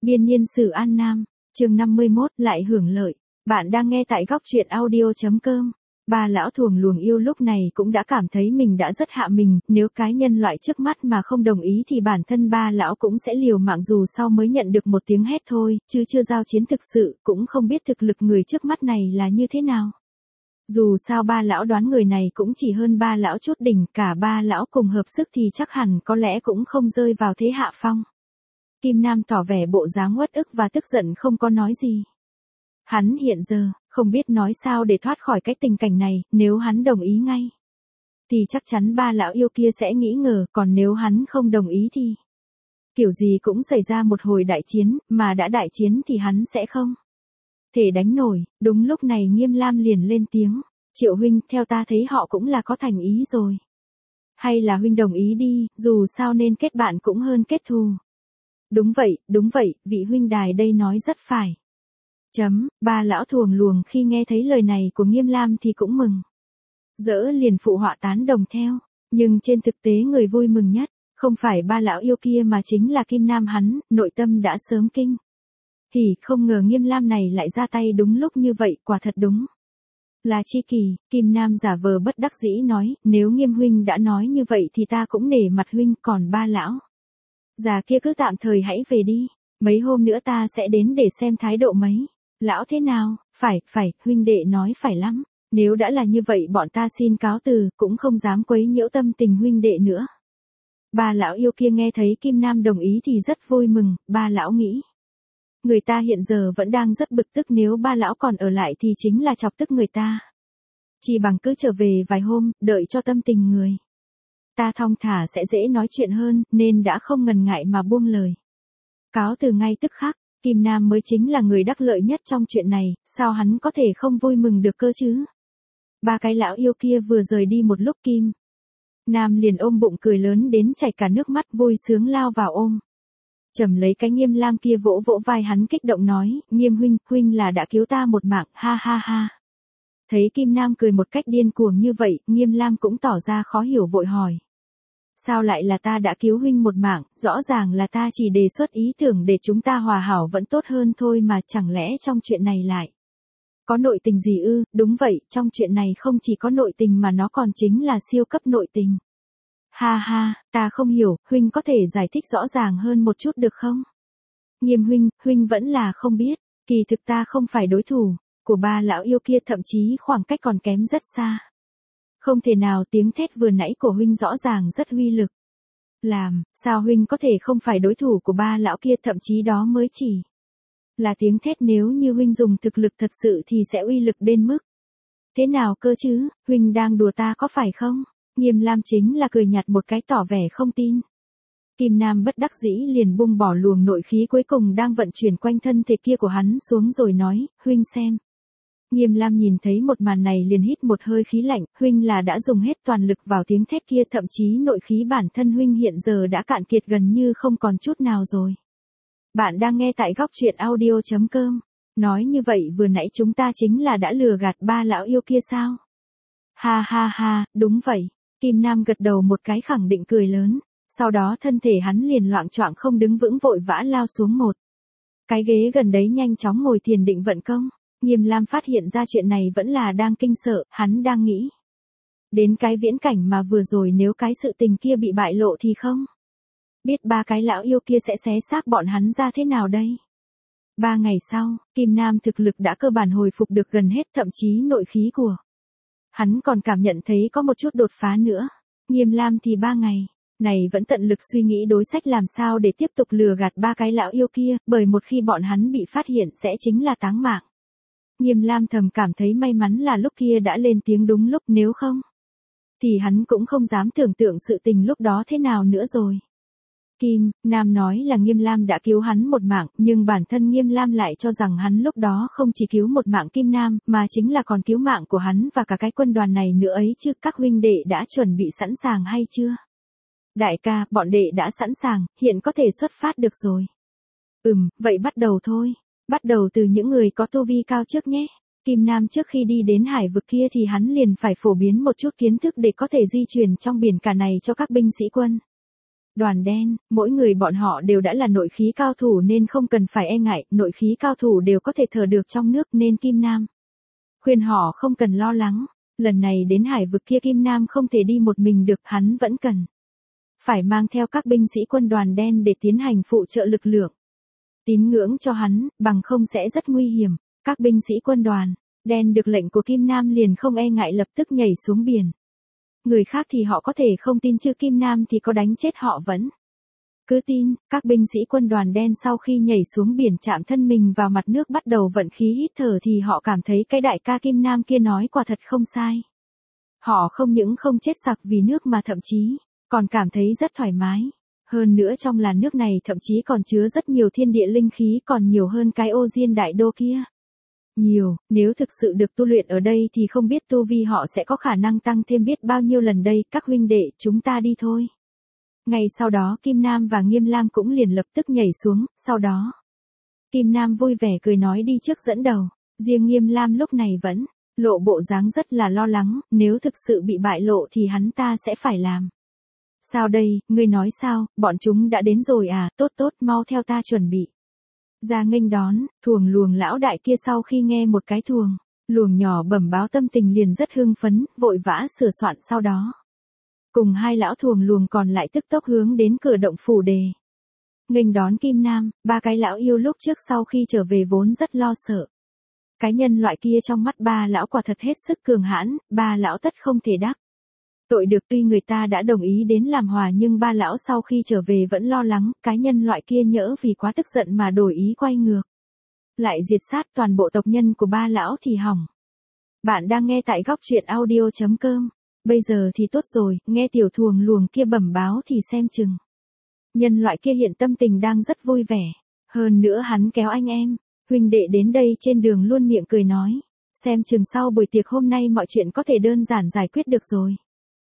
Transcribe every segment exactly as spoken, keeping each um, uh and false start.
Biên niên sử An Nam, chương năm mươi mốt, lại hưởng lợi. Bạn đang nghe tại góc truyện audio chấm com. Ba lão thuồng luồng yêu lúc này cũng đã cảm thấy mình đã rất hạ mình, nếu cái nhân loại trước mắt mà không đồng ý thì bản thân ba lão cũng sẽ liều mạng dù sau mới nhận được một tiếng hét thôi, chứ chưa giao chiến thực sự, cũng không biết thực lực người trước mắt này là như thế nào. Dù sao ba lão đoán người này cũng chỉ hơn ba lão chút đỉnh, cả ba lão cùng hợp sức thì chắc hẳn có lẽ cũng không rơi vào thế hạ phong. Kim Nam tỏ vẻ bộ dáng uất ức và tức giận không có nói gì. Hắn hiện giờ, không biết nói sao để thoát khỏi cái tình cảnh này, nếu hắn đồng ý ngay, thì chắc chắn ba lão yêu kia sẽ nghĩ ngờ, còn nếu hắn không đồng ý thì kiểu gì cũng xảy ra một hồi đại chiến, mà đã đại chiến thì hắn sẽ không thể đánh nổi. Đúng lúc này Nghiêm Lam liền lên tiếng, Triệu huynh, theo ta thấy họ cũng là có thành ý rồi. Hay là huynh đồng ý đi, dù sao nên kết bạn cũng hơn kết thù. Đúng vậy, đúng vậy, vị huynh đài đây nói rất phải. Chấm, ba lão thuồng luồng khi nghe thấy lời này của Nghiêm Lam thì cũng mừng. Dỡ liền phụ họa tán đồng theo, nhưng trên thực tế người vui mừng nhất, không phải ba lão yêu kia mà chính là Kim Nam hắn, nội tâm đã sớm kinh. Hỉ, không ngờ Nghiêm Lam này lại ra tay đúng lúc như vậy, quả thật đúng là chi kỳ. Kim Nam giả vờ bất đắc dĩ nói, nếu Nghiêm huynh đã nói như vậy thì ta cũng nể mặt huynh, còn ba lão già kia cứ tạm thời hãy về đi, mấy hôm nữa ta sẽ đến để xem thái độ mấy lão thế nào. Phải, phải, huynh đệ nói phải lắm, nếu đã là như vậy bọn ta xin cáo từ, cũng không dám quấy nhiễu tâm tình huynh đệ nữa. Ba lão yêu kia nghe thấy Kim Nam đồng ý thì rất vui mừng. Ba lão nghĩ, người ta hiện giờ vẫn đang rất bực tức, nếu ba lão còn ở lại thì chính là chọc tức người ta. Chỉ bằng cứ trở về vài hôm, đợi cho tâm tình người ta thong thả sẽ dễ nói chuyện hơn, nên đã không ngần ngại mà buông lời cáo từ ngay tức khắc. Kim Nam mới chính là người đắc lợi nhất trong chuyện này, sao hắn có thể không vui mừng được cơ chứ. Ba cái lão yêu kia vừa rời đi một lúc, Kim Nam liền ôm bụng cười lớn đến chảy cả nước mắt, vui sướng lao vào ôm chầm lấy cái Nghiêm Lam kia, vỗ vỗ vai hắn kích động nói, Nghiêm huynh, huynh là đã cứu ta một mạng, ha ha ha. Thấy Kim Nam cười một cách điên cuồng như vậy, Nghiêm Lam cũng tỏ ra khó hiểu vội hỏi. Sao lại là ta đã cứu huynh một mạng, rõ ràng là ta chỉ đề xuất ý tưởng để chúng ta hòa hảo vẫn tốt hơn thôi mà, chẳng lẽ trong chuyện này lại có nội tình gì ư? Đúng vậy, trong chuyện này không chỉ có nội tình mà nó còn chính là siêu cấp nội tình. Ha ha, ta không hiểu, huynh có thể giải thích rõ ràng hơn một chút được không? Nghiêm huynh, huynh vẫn là không biết, kỳ thực ta không phải đối thủ của ba lão yêu kia, thậm chí khoảng cách còn kém rất xa. Không thể nào, tiếng thét vừa nãy của huynh rõ ràng rất uy lực. Làm, sao huynh có thể không phải đối thủ của ba lão kia, thậm chí đó mới chỉ là tiếng thét, nếu như huynh dùng thực lực thật sự thì sẽ uy lực đến mức thế nào cơ chứ, huynh đang đùa ta có phải không? Nghiêm Lam chính là cười nhạt một cái tỏ vẻ không tin. Kim Nam bất đắc dĩ liền buông bỏ luồng nội khí cuối cùng đang vận chuyển quanh thân thể kia của hắn xuống rồi nói, huynh xem. Nghiêm Lam nhìn thấy một màn này liền hít một hơi khí lạnh, huynh là đã dùng hết toàn lực vào tiếng thét kia, thậm chí nội khí bản thân huynh hiện giờ đã cạn kiệt gần như không còn chút nào rồi. Bạn đang nghe tại góc truyện audio chấm com. Nói như vậy vừa nãy chúng ta chính là đã lừa gạt ba lão yêu kia sao? Ha ha ha, đúng vậy. Kim Nam gật đầu một cái khẳng định cười lớn, sau đó thân thể hắn liền loạng choạng không đứng vững, vội vã lao xuống một cái ghế gần đấy, nhanh chóng ngồi thiền định vận công. Nghiêm Lam phát hiện ra chuyện này vẫn là đang kinh sợ, hắn đang nghĩ đến cái viễn cảnh mà vừa rồi, nếu cái sự tình kia bị bại lộ thì không biết ba cái lão yêu kia sẽ xé xác bọn hắn ra thế nào đây. Ba ngày sau, Kim Nam thực lực đã cơ bản hồi phục được gần hết, thậm chí nội khí của hắn còn cảm nhận thấy có một chút đột phá nữa. Nghiêm Lam thì ba ngày này vẫn tận lực suy nghĩ đối sách làm sao để tiếp tục lừa gạt ba cái lão yêu kia, bởi một khi bọn hắn bị phát hiện sẽ chính là táng mạng. Nghiêm Lam thầm cảm thấy may mắn là lúc kia đã lên tiếng đúng lúc, nếu không thì hắn cũng không dám tưởng tượng sự tình lúc đó thế nào nữa rồi. Kim Nam nói là Nghiêm Lam đã cứu hắn một mạng, nhưng bản thân Nghiêm Lam lại cho rằng hắn lúc đó không chỉ cứu một mạng Kim Nam, mà chính là còn cứu mạng của hắn và cả cái quân đoàn này nữa ấy chứ. Các huynh đệ đã chuẩn bị sẵn sàng hay chưa? Đại ca, bọn đệ đã sẵn sàng, hiện có thể xuất phát được rồi. Ừm, vậy bắt đầu thôi. Bắt đầu từ những người có tu vi cao trước nhé. Kim Nam trước khi đi đến hải vực kia thì hắn liền phải phổ biến một chút kiến thức để có thể di chuyển trong biển cả này cho các binh sĩ quân Đoàn đen, mỗi người bọn họ đều đã là nội khí cao thủ nên không cần phải e ngại, nội khí cao thủ đều có thể thở được trong nước nên Kim Nam khuyên họ không cần lo lắng. Lần này đến hải vực kia Kim Nam không thể đi một mình được, hắn vẫn cần phải mang theo các binh sĩ quân đoàn đen để tiến hành phụ trợ lực lượng. Tín ngưỡng cho hắn, bằng không sẽ rất nguy hiểm. Các binh sĩ quân đoàn đen được lệnh của Kim Nam liền không e ngại lập tức nhảy xuống biển. Người khác thì họ có thể không tin chứ Kim Nam thì có đánh chết họ vẫn cứ tin. Các binh sĩ quân đoàn đen sau khi nhảy xuống biển chạm thân mình vào mặt nước bắt đầu vận khí hít thở thì họ cảm thấy cái đại ca Kim Nam kia nói quả thật không sai. Họ không những không chết sặc vì nước mà thậm chí còn cảm thấy rất thoải mái. Hơn nữa trong làn nước này thậm chí còn chứa rất nhiều thiên địa linh khí, còn nhiều hơn cái ô diên đại đô kia. Nhiều, nếu thực sự được tu luyện ở đây thì không biết tu vi họ sẽ có khả năng tăng thêm biết bao nhiêu lần đây. Các huynh đệ, chúng ta đi thôi. Ngay sau đó Kim Nam và Nghiêm Lam cũng liền lập tức nhảy xuống, sau đó Kim Nam vui vẻ cười nói đi trước dẫn đầu, riêng Nghiêm Lam lúc này vẫn lộ bộ dáng rất là lo lắng, nếu thực sự bị bại lộ thì hắn ta sẽ phải làm sao đây, ngươi nói sao, bọn chúng đã đến rồi à, tốt tốt, mau theo ta chuẩn bị ra nghênh đón. Thuồng luồng lão đại kia sau khi nghe một cái thuồng luồng nhỏ bẩm báo tâm tình liền rất hưng phấn, vội vã sửa soạn, sau đó cùng hai lão thuồng luồng còn lại tức tốc hướng đến cửa động phủ đề nghênh đón Kim Nam. Ba cái lão yêu lúc trước sau khi trở về vốn rất lo sợ. Cái nhân loại kia trong mắt ba lão quả thật hết sức cường hãn, ba lão tất không thể đắc tội được. Tuy người ta đã đồng ý đến làm hòa nhưng ba lão sau khi trở về vẫn lo lắng, cái nhân loại kia nhỡ vì quá tức giận mà đổi ý quay ngược lại diệt sát toàn bộ tộc nhân của ba lão thì hỏng. Bạn đang nghe tại góc truyện audio chấm com. Bây giờ thì tốt rồi, nghe tiểu thuồng luồng kia bẩm báo thì xem chừng nhân loại kia hiện tâm tình đang rất vui vẻ. Hơn nữa hắn kéo anh em huynh đệ đến đây trên đường luôn miệng cười nói, xem chừng sau buổi tiệc hôm nay mọi chuyện có thể đơn giản giải quyết được rồi.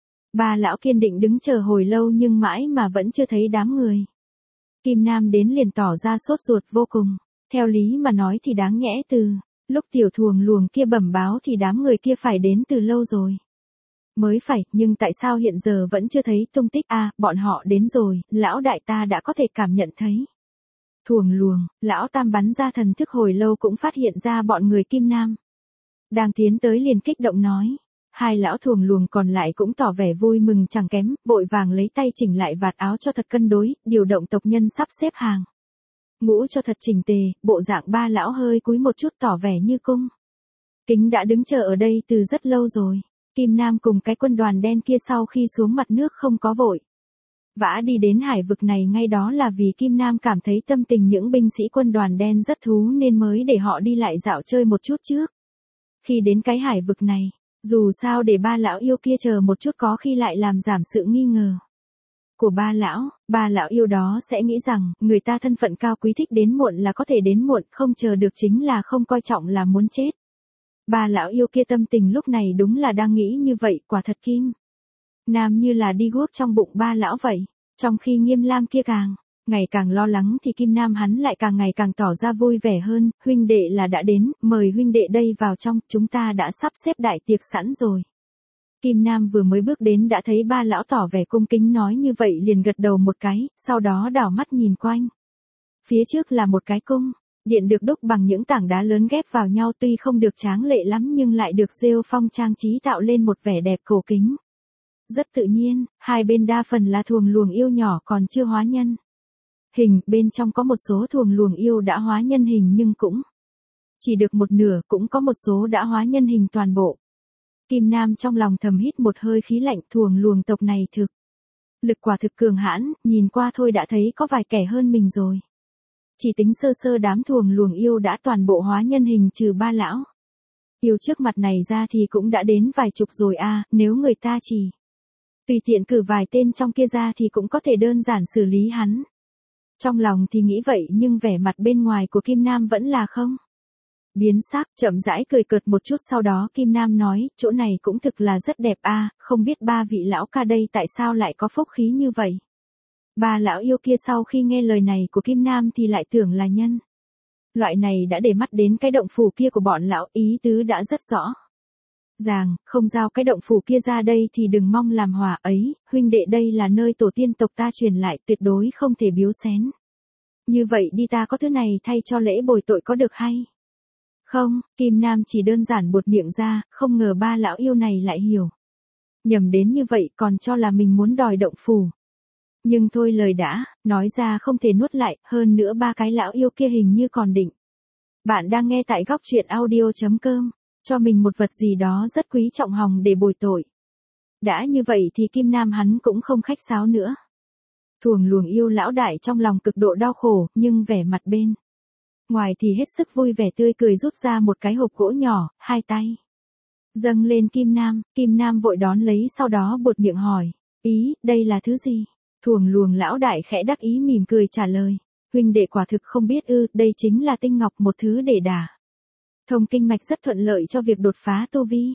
Ba lão kiên định đứng chờ hồi lâu nhưng mãi mà vẫn chưa thấy đám người Kim Nam đến liền tỏ ra sốt ruột vô cùng. Theo lý mà nói thì đáng nhẽ từ lúc tiểu thuồng luồng kia bẩm báo thì đám người kia phải đến từ lâu rồi mới phải, nhưng tại sao hiện giờ vẫn chưa thấy tung tích? À, bọn họ đến rồi, lão đại ta đã có thể cảm nhận thấy. Thuồng luồng, lão tam bắn ra thần thức hồi lâu cũng phát hiện ra bọn người Kim Nam đang tiến tới liền kích động nói. Hai lão thuồng luồng còn lại cũng tỏ vẻ vui mừng chẳng kém, vội vàng lấy tay chỉnh lại vạt áo cho thật cân đối, điều động tộc nhân sắp xếp hàng ngũ cho thật chỉnh tề. Bộ dạng ba lão hơi cúi một chút tỏ vẻ như cung kính đã đứng chờ ở đây từ rất lâu rồi. Kim Nam cùng cái quân đoàn đen kia sau khi xuống mặt nước không có vội vã đi đến hải vực này, ngay đó là vì Kim Nam cảm thấy tâm tình những binh sĩ quân đoàn đen rất thú nên mới để họ đi lại dạo chơi một chút trước khi đến cái hải vực này. Dù sao để ba lão yêu kia chờ một chút có khi lại làm giảm sự nghi ngờ của ba lão. Ba lão yêu đó sẽ nghĩ rằng người ta thân phận cao quý thích đến muộn là có thể đến muộn, không chờ được chính là không coi trọng, là muốn chết. Ba lão yêu kia tâm tình lúc này đúng là đang nghĩ như vậy. Quả thật Kim Nam như là đi guốc trong bụng ba lão vậy. Trong khi Nghiêm Lam kia càng ngày càng lo lắng thì Kim Nam hắn lại càng ngày càng tỏ ra vui vẻ hơn. Huynh đệ là đã đến, mời huynh đệ đây vào trong, chúng ta đã sắp xếp đại tiệc sẵn rồi. Kim Nam vừa mới bước đến đã thấy ba lão tỏ vẻ cung kính nói như vậy liền gật đầu một cái, sau đó đảo mắt nhìn quanh. Phía trước là một cái cung điện được đúc bằng những tảng đá lớn ghép vào nhau, tuy không được tráng lệ lắm nhưng lại được rêu phong trang trí tạo lên một vẻ đẹp cổ kính rất tự nhiên. Hai bên đa phần là thuồng luồng yêu nhỏ còn chưa hóa nhân hình, bên trong có một số thuồng luồng yêu đã hóa nhân hình nhưng cũng chỉ được một nửa, cũng có một số đã hóa nhân hình toàn bộ. Kim Nam trong lòng thầm hít một hơi khí lạnh, thuồng luồng tộc này thực lực quả thực cường hãn, nhìn qua thôi đã thấy có vài kẻ hơn mình rồi. Chỉ tính sơ sơ đám thuồng luồng yêu đã toàn bộ hóa nhân hình trừ ba lão yêu trước mặt này ra thì cũng đã đến vài chục rồi à, nếu người ta chỉ tùy tiện cử vài tên trong kia ra thì cũng có thể đơn giản xử lý hắn. Trong lòng thì nghĩ vậy nhưng vẻ mặt bên ngoài của Kim Nam vẫn là không biến sắc, chậm rãi cười cợt một chút, sau đó Kim Nam nói, chỗ này cũng thực là rất đẹp a, không biết ba vị lão ca đây tại sao lại có phúc khí như vậy. Ba lão yêu kia sau khi nghe lời này của Kim Nam thì lại tưởng là nhân loại này đã để mắt đến cái động phủ kia của bọn lão, ý tứ đã rất rõ. Ràng, không giao cái động phủ kia ra đây thì đừng mong làm hòa ấy, huynh đệ đây là nơi tổ tiên tộc ta truyền lại, tuyệt đối không thể biếu xén. Như vậy đi ta có thứ này thay cho lễ bồi tội có được hay? Không, Kim Nam chỉ đơn giản buột miệng ra, không ngờ ba lão yêu này lại hiểu. Nhầm đến như vậy còn cho là mình muốn đòi động phủ. Nhưng thôi lời đã, nói ra không thể nuốt lại, hơn nữa ba cái lão yêu kia hình như còn định. Bạn đang nghe tại góc truyện audio.com, cho mình một vật gì đó rất quý trọng hòng để bồi tội. Đã như vậy thì Kim Nam hắn cũng không khách sáo nữa. Thuồng luồng yêu lão đại trong lòng cực độ đau khổ, nhưng vẻ mặt bên ngoài thì hết sức vui vẻ tươi cười rút ra một cái hộp gỗ nhỏ, hai tay dâng lên Kim Nam, Kim Nam vội đón lấy sau đó buột miệng hỏi, ý, đây là thứ gì? Thuồng luồng lão đại khẽ đắc ý mỉm cười trả lời, huynh đệ quả thực không biết ư, đây chính là tinh ngọc, một thứ để đả thông kinh mạch rất thuận lợi cho việc đột phá tu vi.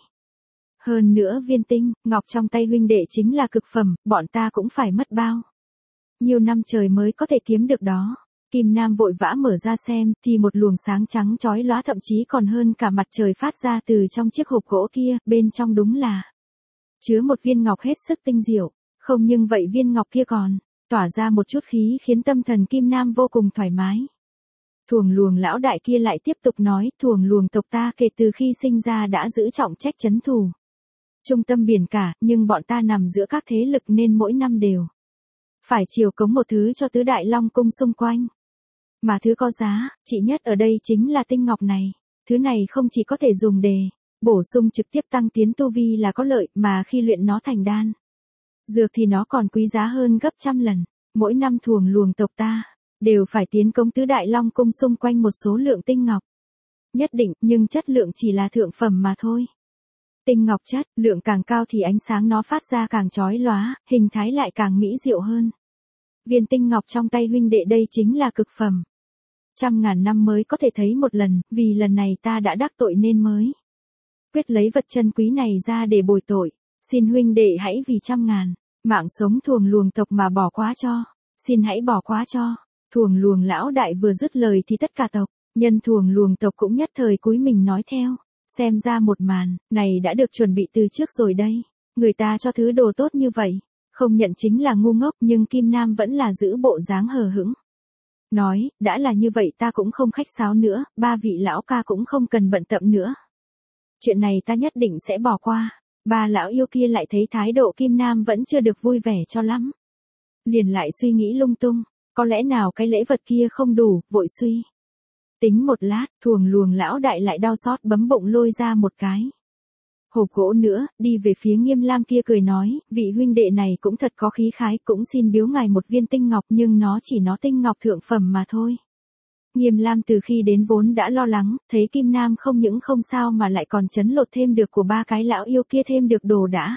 Hơn nữa viên tinh ngọc trong tay huynh đệ chính là cực phẩm, bọn ta cũng phải mất bao nhiều năm trời mới có thể kiếm được đó. Kim Nam vội vã mở ra xem, thì một luồng sáng trắng chói lóa thậm chí còn hơn cả mặt trời phát ra từ trong chiếc hộp gỗ kia, bên trong đúng là chứa một viên ngọc hết sức tinh diệu, không nhưng vậy viên ngọc kia còn tỏa ra một chút khí khiến tâm thần Kim Nam vô cùng thoải mái. Thuồng luồng lão đại kia lại tiếp tục nói, thuồng luồng tộc ta kể từ khi sinh ra đã giữ trọng trách trấn thủ trung tâm biển cả, nhưng bọn ta nằm giữa các thế lực nên mỗi năm đều phải chiều cống một thứ cho tứ đại long cung xung quanh. Mà thứ có giá trị nhất ở đây chính là tinh ngọc này. Thứ này không chỉ có thể dùng để bổ sung trực tiếp tăng tiến tu vi là có lợi, mà khi luyện nó thành đan dược thì nó còn quý giá hơn gấp trăm lần. Mỗi năm thuồng luồng tộc ta đều phải tiến cống tứ đại long cung xung quanh một số lượng tinh ngọc nhất định, nhưng chất lượng chỉ là thượng phẩm mà thôi. Tinh ngọc chất, lượng càng cao thì ánh sáng nó phát ra càng chói lóa, hình thái lại càng mỹ diệu hơn. Viên tinh ngọc trong tay huynh đệ đây chính là cực phẩm. Trăm ngàn năm mới có thể thấy một lần, vì lần này ta đã đắc tội nên mới quyết lấy vật chân quý này ra để bồi tội. Xin huynh đệ hãy vì trăm ngàn mạng sống thuồng luồng tộc mà bỏ quá cho. Xin hãy bỏ quá cho. Thuồng luồng lão đại vừa dứt lời thì tất cả tộc nhân thuồng luồng tộc cũng nhất thời cúi mình nói theo. Xem ra một màn này đã được chuẩn bị từ trước rồi đây. Người ta cho thứ đồ tốt như vậy, không nhận chính là ngu ngốc, nhưng Kim Nam vẫn là giữ bộ dáng hờ hững. Nói, đã là như vậy ta cũng không khách sáo nữa, ba vị lão ca cũng không cần bận tâm nữa. Chuyện này ta nhất định sẽ bỏ qua. Ba lão yêu kia lại thấy thái độ Kim Nam vẫn chưa được vui vẻ cho lắm. Liền lại suy nghĩ lung tung, có lẽ nào cái lễ vật kia không đủ, vội suy tính một lát, thuồng luồng lão đại lại đau xót bấm bụng lôi ra một cái hộp gỗ nữa, đi về phía Nghiêm Lam kia cười nói, vị huynh đệ này cũng thật có khí khái, cũng xin biếu ngài một viên tinh ngọc, nhưng nó chỉ nó tinh ngọc thượng phẩm mà thôi. Nghiêm Lam từ khi đến vốn đã lo lắng, thấy Kim Nam không những không sao mà lại còn chấn lột thêm được của ba cái lão yêu kia thêm được đồ đã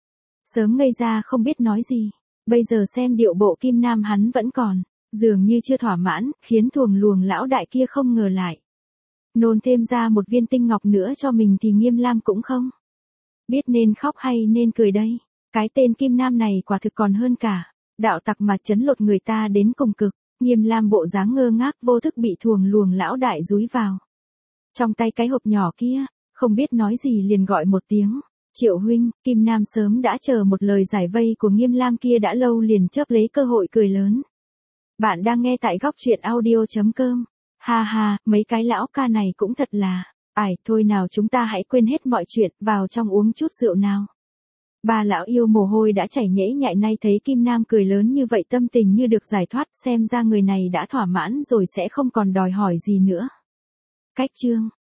sớm ngây ra không biết nói gì. Bây giờ xem điệu bộ Kim Nam hắn vẫn còn dường như chưa thỏa mãn, khiến thuồng luồng lão đại kia không ngờ lại nôn thêm ra một viên tinh ngọc nữa cho mình thì Nghiêm Lam cũng không biết nên khóc hay nên cười đây. Cái tên Kim Nam này quả thực còn hơn cả đạo tặc mà chấn lột người ta đến cùng cực. Nghiêm Lam bộ dáng ngơ ngác vô thức bị thuồng luồng lão đại dúi vào trong tay cái hộp nhỏ kia, không biết nói gì liền gọi một tiếng, Triệu huynh. Kim Nam sớm đã chờ một lời giải vây của Nghiêm Lam kia đã lâu, liền chớp lấy cơ hội cười lớn. Bạn đang nghe tại góc truyện audio.com. Ha ha, mấy cái lão ca này cũng thật là, ải, thôi nào chúng ta hãy quên hết mọi chuyện, vào trong uống chút rượu nào. Ba lão yêu mồ hôi đã chảy nhễ nhại, nay thấy Kim Nam cười lớn như vậy tâm tình như được giải thoát, xem ra người này đã thỏa mãn rồi sẽ không còn đòi hỏi gì nữa. Cách chương